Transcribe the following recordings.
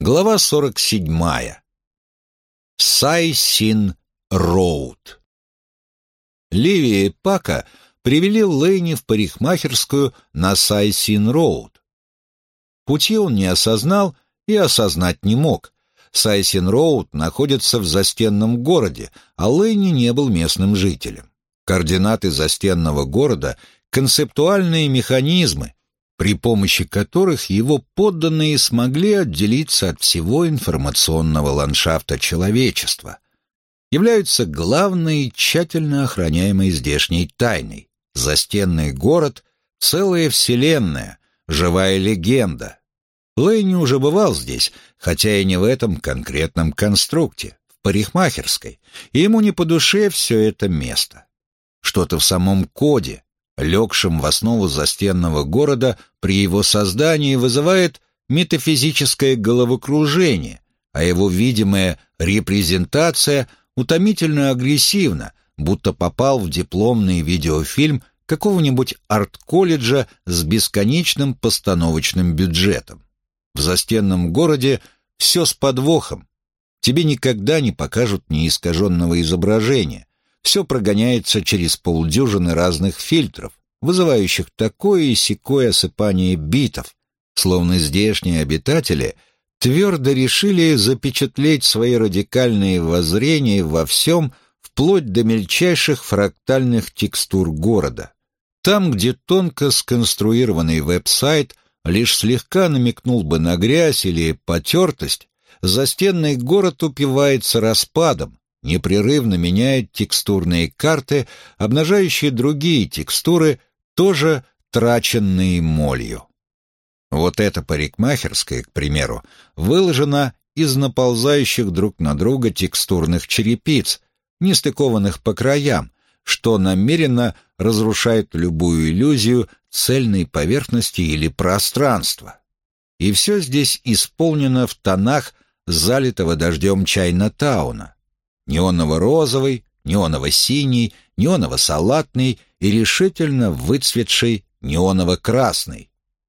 Глава 47. Сай-Син-Роуд. Ливи и Пака привели Лэйни в парикмахерскую на Сай-Син-Роуд. Пути он не осознал и осознать не мог. Сай-Син-Роуд находится в застенном городе, а Лэйни не был местным жителем. Координаты застенного города — концептуальные механизмы, при помощи которых его подданные смогли отделиться от всего информационного ландшафта человечества, являются главной и тщательно охраняемой здешней тайной. Застенный город — целая вселенная, живая легенда. Лэйни уже бывал здесь, хотя и не в этом конкретном конструкте, в парикмахерской, и ему не по душе все это место. Что-то в самом коде, легшем в основу застенного города при его создании, вызывает метафизическое головокружение, а его видимая репрезентация утомительно агрессивна, будто попал в дипломный видеофильм какого-нибудь арт-колледжа с бесконечным постановочным бюджетом. В застенном городе все с подвохом. Тебе никогда не покажут неискаженного изображения. Все прогоняется через полдюжины разных фильтров, вызывающих такое и сякое осыпание битов, словно здешние обитатели твердо решили запечатлеть свои радикальные воззрения во всем, вплоть до мельчайших фрактальных текстур города. Там, где тонко сконструированный веб-сайт лишь слегка намекнул бы на грязь или потертость, застенный город упивается распадом, непрерывно меняет текстурные карты, обнажающие другие текстуры, тоже траченные молью. Вот эта парикмахерская, к примеру, выложена из наползающих друг на друга текстурных черепиц, не стыкованных по краям, что намеренно разрушает любую иллюзию цельной поверхности или пространства. И все здесь исполнено в тонах залитого дождем Чайна-тауна. Неоново-розовый, неоново-синий, неоново-салатный и решительно выцветший неоново-красный.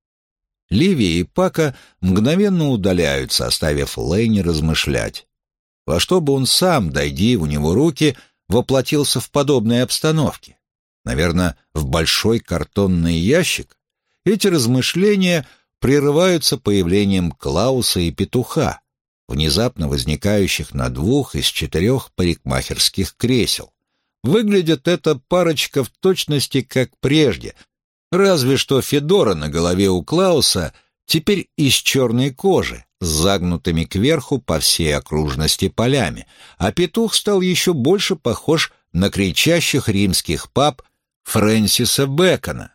Ливи и Пака мгновенно удаляются, оставив Лэйни размышлять. Во что бы он сам, дойди у него руки, воплотился в подобной обстановке? Наверное, в большой картонный ящик? Эти размышления прерываются появлением Клауса и Петуха, внезапно возникающих на 2 из 4 парикмахерских кресел. Выглядит эта парочка в точности как прежде, разве что федора на голове у Клауса теперь из черной кожи, с загнутыми кверху по всей окружности полями, а петух стал еще больше похож на кричащих римских пап Фрэнсиса Бэкона.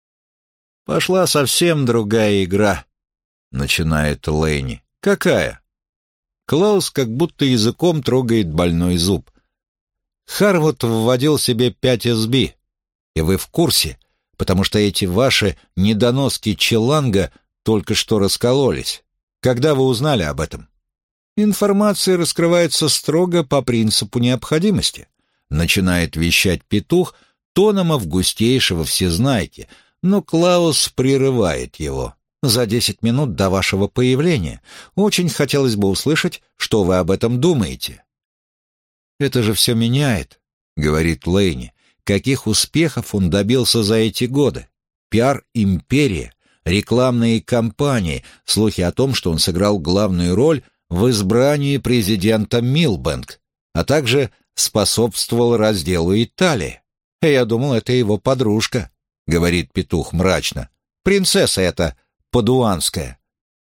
«Пошла совсем другая игра», — начинает Лэйни. «Какая?» Клаус как будто языком трогает больной зуб. «Харвуд вводил себе 5 SB, и вы в курсе, потому что эти ваши недоноски Челанга только что раскололись. Когда вы узнали об этом?» «Информация раскрывается строго по принципу необходимости», начинает вещать петух тоном августейшего всезнайки, но Клаус прерывает его. «За 10 минут до вашего появления очень хотелось бы услышать, что вы об этом думаете». «Это же все меняет», — говорит Лэйни. «Каких успехов он добился за эти годы? Пиар-империя, рекламные кампании, слухи о том, что он сыграл главную роль в избрании президента Милбэнк, а также способствовал разделу Италии. Я думал, это его подружка», — говорит петух мрачно. «Принцесса эта падуанская».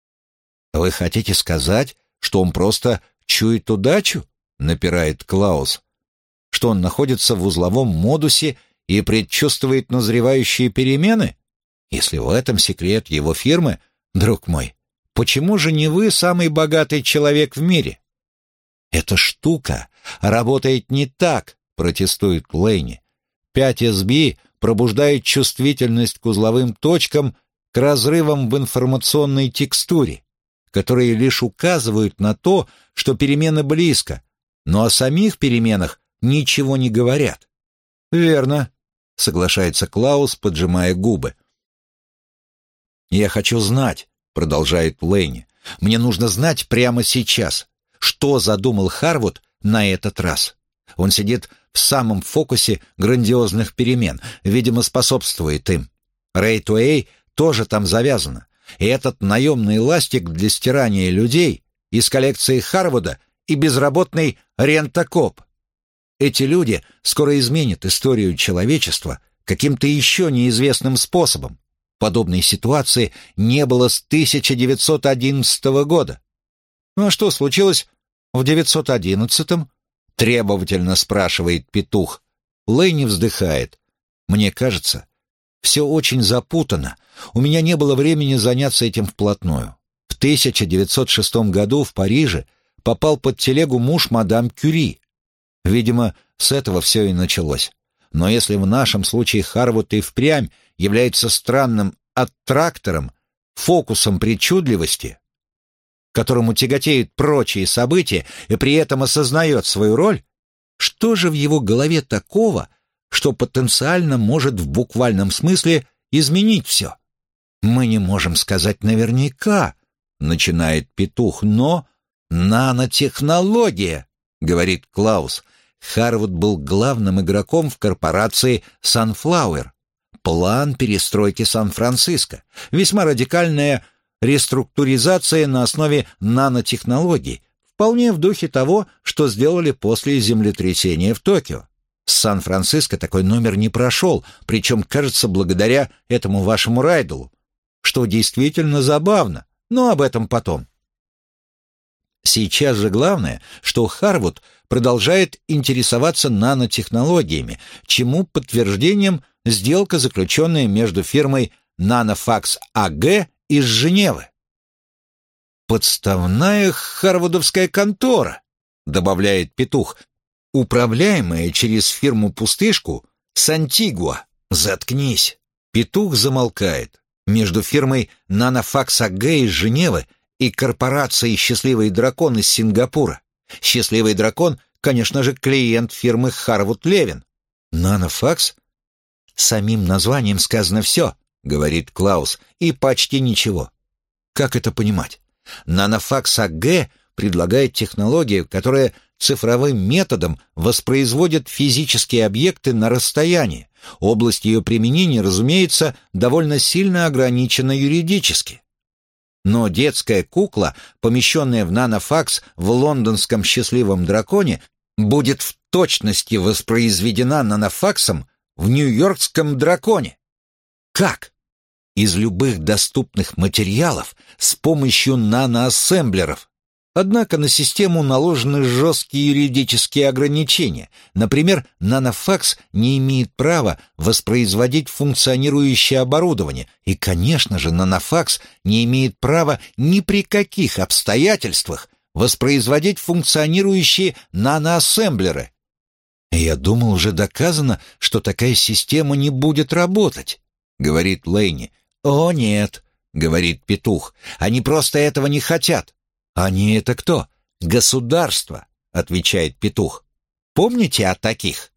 «Вы хотите сказать, что он просто чует удачу?» — напирает Клаус. «Что он находится в узловом модусе и предчувствует назревающие перемены? Если в этом секрет его фирмы, друг мой, почему же не вы самый богатый человек в мире?» «Эта штука работает не так», — протестует Лэйни. 5 SB пробуждает чувствительность к узловым точкам, к разрывам в информационной текстуре, которые лишь указывают на то, что перемены близко, но о самих переменах ничего не говорят. «Верно», — соглашается Клаус, поджимая губы. «Я хочу знать», — продолжает Лэйни, Мне нужно знать прямо сейчас, что задумал Харвуд на этот раз. Он сидит в самом фокусе грандиозных перемен, видимо, способствует им. Рэй-Туэй тоже там завязана. И этот наемный ластик для стирания людей из коллекции Харвуда и безработный рентакоп. Эти люди скоро изменят историю человечества каким-то еще неизвестным способом. Подобной ситуации не было с 1911 года. Ну а что случилось в 911-м? Требовательно спрашивает петух. Лэйни вздыхает. Мне кажется, все очень запутано. У меня не было времени заняться этим вплотную. В 1906 году в Париже попал под телегу муж мадам Кюри. Видимо, с этого все и началось. Но если в нашем случае Харвуд и впрямь является странным аттрактором, фокусом причудливости, которому тяготеют прочие события и при этом осознает свою роль, что же в его голове такого, что потенциально может в буквальном смысле изменить все? Мы не можем сказать наверняка, начинает петух, но нанотехнология, говорит Клаус. Харвуд был главным игроком в корпорации Sunflower. План перестройки Сан-Франциско. Весьма радикальная реструктуризация на основе нанотехнологий, вполне в духе того, что сделали после землетрясения в Токио. С Сан-Франциско такой номер не прошел, причем, кажется, благодаря этому вашему Райделу, что действительно забавно, но об этом потом. Сейчас же главное, что Харвуд продолжает интересоваться нанотехнологиями, чему подтверждением сделка, заключенная между фирмой Nanofax AG из Женевы. «Подставная харвудовская контора», — добавляет петух, «управляемая через фирму-пустышку Сантигуа». «Заткнись». Петух замолкает. Между фирмой Nanofax AG из Женевы и корпорацией «Счастливый дракон» из Сингапура. «Счастливый дракон», конечно же, клиент фирмы Харвуд Левин. «Нанофакс»? Самим названием сказано все, говорит Клаус, и почти ничего. Как это понимать? Нанофакс АГ предлагает технологию, которая цифровым методом воспроизводит физические объекты на расстоянии. Область ее применения, разумеется, довольно сильно ограничена юридически. Но детская кукла, помещенная в нанофакс в лондонском «Счастливом драконе», будет в точности воспроизведена нанофаксом в нью-йоркском драконе. Как? Из любых доступных материалов с помощью наноассемблеров. Однако на систему наложены жесткие юридические ограничения. Например, нанофакс не имеет права воспроизводить функционирующее оборудование. И, конечно же, нанофакс не имеет права ни при каких обстоятельствах воспроизводить функционирующие наноассемблеры. «Я думал, уже доказано, что такая система не будет работать», — говорит Лэйни. «О, нет», — говорит петух, — «они просто этого не хотят». «Они это кто?» «Государство», — отвечает петух. «Помните о таких?»